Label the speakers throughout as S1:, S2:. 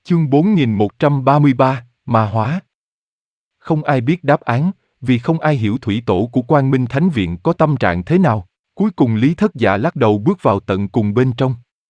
S1: Chương 4133, Ma Hóa. Không ai biết đáp án, vì không ai hiểu thủy tổ của Quang Minh Thánh Viện có tâm trạng thế nào. Cuối cùng Lý Thất Dạ lắc đầu bước vào tận cùng bên trong.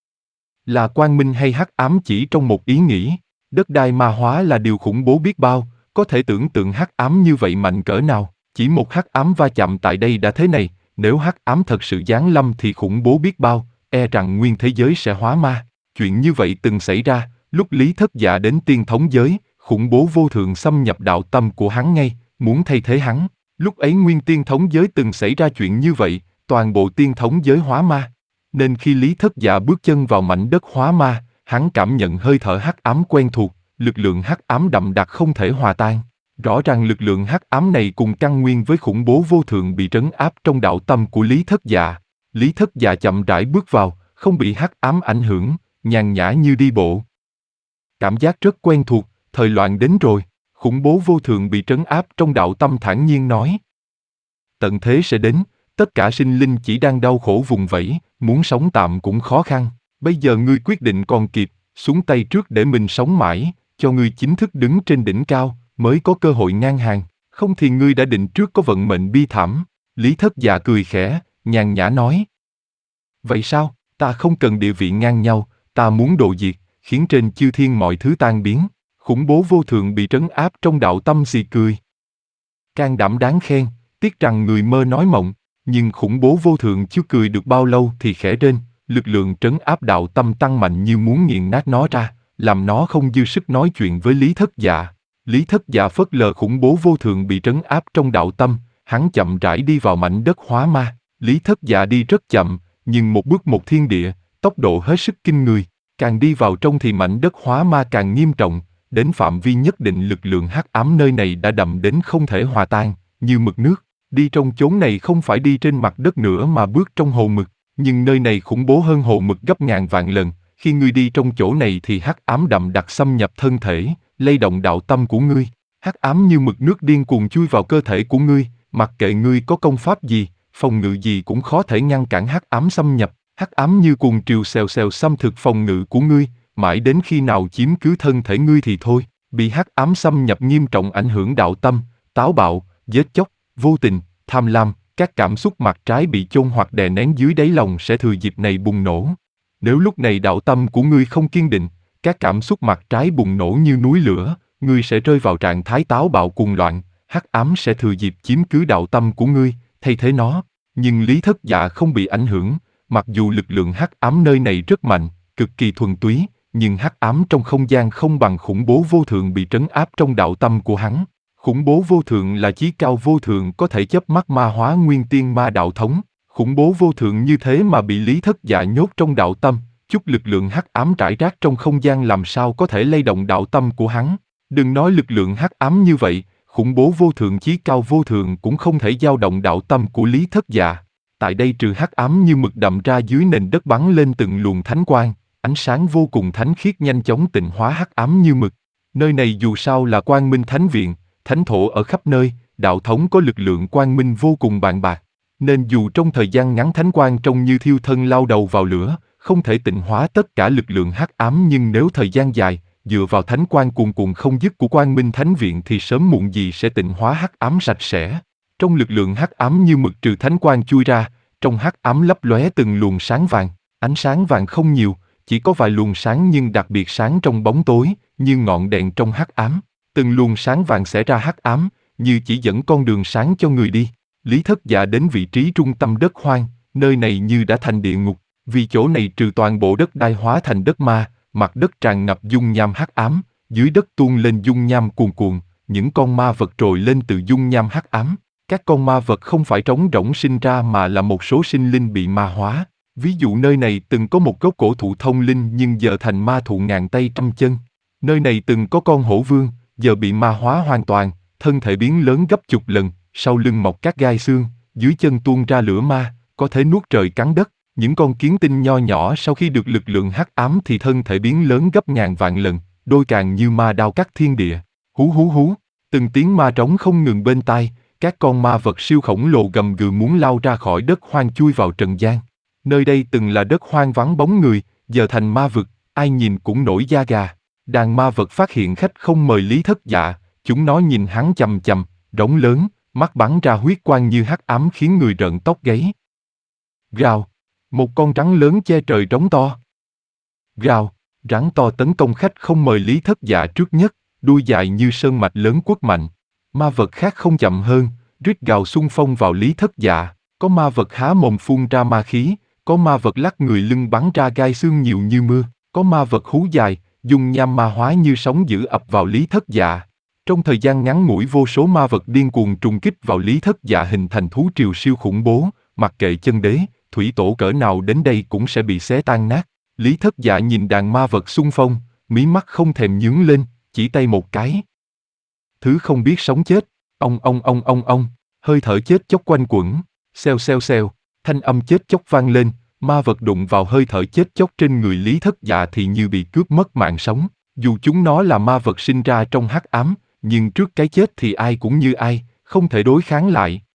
S1: Là quang minh hay hắc ám chỉ trong một ý nghĩ, đất đai ma hóa là điều khủng bố biết bao, có thể tưởng tượng hắc ám như vậy mạnh cỡ nào. Chỉ một hắc ám va chạm tại đây đã thế này, nếu hắc ám thật sự giáng lâm thì khủng bố biết bao, e rằng nguyên thế giới sẽ hóa ma. Chuyện như vậy từng xảy ra, lúc Lý Thất Dạ đến tiên thống giới, khủng bố vô thượng xâm nhập đạo tâm của hắn ngay, muốn thay thế hắn. Lúc ấy nguyên tiên thống giới từng xảy ra chuyện như vậy, toàn bộ tiên thống giới hóa ma. Nên khi Lý Thất Dạ bước chân vào mảnh đất hóa ma, hắn cảm nhận hơi thở hắc ám quen thuộc, lực lượng hắc ám đậm đặc không thể hòa tan. Rõ ràng lực lượng hắc ám này cùng căn nguyên với khủng bố vô thượng bị trấn áp trong đạo tâm của Lý Thất Dạ. Lý Thất Dạ chậm rãi bước vào, không bị hắc ám ảnh hưởng, nhàn nhã như đi bộ. Cảm giác rất quen thuộc, thời loạn đến rồi. Khủng bố vô thượng bị trấn áp trong đạo tâm thản nhiên nói. Tận thế sẽ đến, tất cả sinh linh chỉ đang đau khổ vùng vẫy, muốn sống tạm cũng khó khăn. Bây giờ ngươi quyết định còn kịp, xuống tay trước để mình sống mãi, cho ngươi chính thức đứng trên đỉnh cao, mới có cơ hội ngang hàng. Không thì ngươi đã định trước có vận mệnh bi thảm. Lý Thất Dạ cười khẽ, nhàn nhã nói. Vậy sao, ta không cần địa vị ngang nhau, ta muốn độ diệt, khiến trên chư thiên mọi thứ tan biến. Khủng bố vô thượng bị trấn áp trong đạo tâm xì cười. Can đảm đáng khen, tiếc rằng người mơ nói mộng, nhưng khủng bố vô thượng chưa cười được bao lâu thì khẽ rên, lực lượng trấn áp đạo tâm tăng mạnh như muốn nghiền nát nó ra, làm nó không dư sức nói chuyện với Lý Thất Dạ. Lý Thất Dạ phớt lờ khủng bố vô thượng bị trấn áp trong đạo tâm, hắn chậm rãi đi vào mảnh đất hóa ma. Lý Thất Dạ đi rất chậm, nhưng một bước một thiên địa, tốc độ hết sức kinh người. Càng đi vào trong thì mảnh đất hóa ma càng nghiêm trọng, đến phạm vi nhất định lực lượng hắc ám nơi này đã đậm đến không thể hòa tan, như mực nước. Đi trong chốn này không phải đi trên mặt đất nữa mà bước trong hồ mực, nhưng nơi này khủng bố hơn hồ mực gấp ngàn vạn lần. Khi ngươi đi trong chỗ này thì hắc ám đậm đặc xâm nhập thân thể, lay động đạo tâm của ngươi. Hắc ám như mực nước điên cuồng chui vào cơ thể của ngươi, mặc kệ ngươi có công pháp gì, phòng ngự gì cũng khó thể ngăn cản hắc ám xâm nhập. Hắc ám như cuồng triều xèo xèo xâm thực phòng ngự của ngươi, mãi đến khi nào chiếm cứ thân thể ngươi thì thôi. Bị hắc ám xâm nhập nghiêm trọng ảnh hưởng đạo tâm, táo bạo, giết chóc, vô tình, tham lam, các cảm xúc mặt trái bị chôn hoặc đè nén dưới đáy lòng sẽ thừa dịp này bùng nổ. Nếu lúc này đạo tâm của ngươi không kiên định, các cảm xúc mặt trái bùng nổ như núi lửa, ngươi sẽ rơi vào trạng thái táo bạo cuồng loạn, hắc ám sẽ thừa dịp chiếm cứ đạo tâm của ngươi, thay thế nó. Nhưng Lý Thất Dạ không bị ảnh hưởng, mặc dù lực lượng hắc ám nơi này rất mạnh, cực kỳ thuần túy, nhưng hắc ám trong không gian không bằng khủng bố vô thượng bị trấn áp trong đạo tâm của hắn. Khủng bố vô thượng là chí cao vô thượng có thể chớp mắt ma hóa nguyên tiên ma đạo thống. Khủng bố vô thượng như thế mà bị Lý Thất Dạ nhốt trong đạo tâm, chút lực lượng hắc ám rải rác trong không gian làm sao có thể lay động đạo tâm của hắn. Đừng nói lực lượng hắc ám như vậy, khủng bố vô thượng chí cao vô thượng cũng không thể dao động đạo tâm của Lý Thất Dạ. Tại đây trừ hắc ám như mực đậm ra dưới nền đất bắn lên từng luồng thánh quang, ánh sáng vô cùng thánh khiết nhanh chóng tịnh hóa hắc ám như mực. Nơi này dù sao là Quang Minh Thánh Viện, thánh thổ ở khắp nơi, đạo thống có lực lượng quang minh vô cùng bàn bạc, nên dù trong thời gian ngắn thánh quang trông như thiêu thân lao đầu vào lửa, không thể tịnh hóa tất cả lực lượng hắc ám, nhưng nếu thời gian dài, dựa vào thánh quang cuồn cuộn không dứt của Quang Minh Thánh Viện thì sớm muộn gì sẽ tịnh hóa hắc ám sạch sẽ. Trong lực lượng hắc ám như mực trừ thánh quang chui ra, trong hắc ám lấp lóe từng luồng sáng vàng, ánh sáng vàng không nhiều, chỉ có vài luồng sáng nhưng đặc biệt sáng trong bóng tối, như ngọn đèn trong hắc ám. Từng luồng sáng vàng xẻ ra hắc ám, như chỉ dẫn con đường sáng cho người đi. Lý Thất Dạ đến vị trí trung tâm đất hoang, nơi này như đã thành địa ngục, vì chỗ này trừ toàn bộ đất đai hóa thành đất ma, mặt đất tràn ngập dung nham hắc ám, dưới đất tuôn lên dung nham cuồn cuộn, những con ma vật trồi lên từ dung nham hắc ám. Các con ma vật không phải trống rỗng sinh ra mà là một số sinh linh bị ma hóa. Ví dụ nơi này từng có một gốc cổ thụ thông linh nhưng giờ thành ma thụ ngàn tay trăm chân. Nơi này từng có con hổ vương, giờ bị ma hóa hoàn toàn, thân thể biến lớn gấp chục lần, sau lưng mọc các gai xương, dưới chân tuôn ra lửa ma, có thể nuốt trời cắn đất. Những con kiến tinh nho nhỏ sau khi được lực lượng hắc ám thì thân thể biến lớn gấp ngàn vạn lần, đôi càng như ma đao cắt thiên địa. Hú hú hú, từng tiếng ma trống không ngừng bên tai, các con ma vật siêu khổng lồ gầm gừ muốn lao ra khỏi đất hoang chui vào trần gian. Nơi đây từng là đất hoang vắng bóng người, giờ thành ma vực, ai nhìn cũng nổi da gà. Đàn ma vật phát hiện khách không mời Lý Thất Dạ, chúng nó nhìn hắn chằm chằm, rống lớn, mắt bắn ra huyết quang như hắc ám khiến người rợn tóc gáy. Gào, một con rắn lớn che trời rống to. Gào, rắn to tấn công khách không mời Lý Thất Dạ trước nhất, đuôi dài như sơn mạch lớn quất mạnh. Ma vật khác không chậm hơn, rít gào xung phong vào Lý Thất Dạ, có ma vật há mồm phun ra ma khí, có ma vật lắc người lưng bắn ra gai xương nhiều như mưa, có ma vật hú dài, dùng nham ma hóa như sóng dữ ập vào Lý Thất Dạ. Trong thời gian ngắn ngủi vô số ma vật điên cuồng trùng kích vào Lý Thất Dạ hình thành thú triều siêu khủng bố, mặc kệ chân đế, thủy tổ cỡ nào đến đây cũng sẽ bị xé tan nát. Lý Thất Dạ nhìn đàn ma vật xung phong, mí mắt không thèm nhướng lên, chỉ tay một cái. Thứ không biết sống chết, ông, hơi thở chết chóc quanh quẩn, xèo, thanh âm chết chóc vang lên, ma vật đụng vào hơi thở chết chóc trên người Lý Thất Dạ thì như bị cướp mất mạng sống. Dù chúng nó là ma vật sinh ra trong hắc ám, nhưng trước cái chết thì ai cũng như ai, không thể đối kháng lại.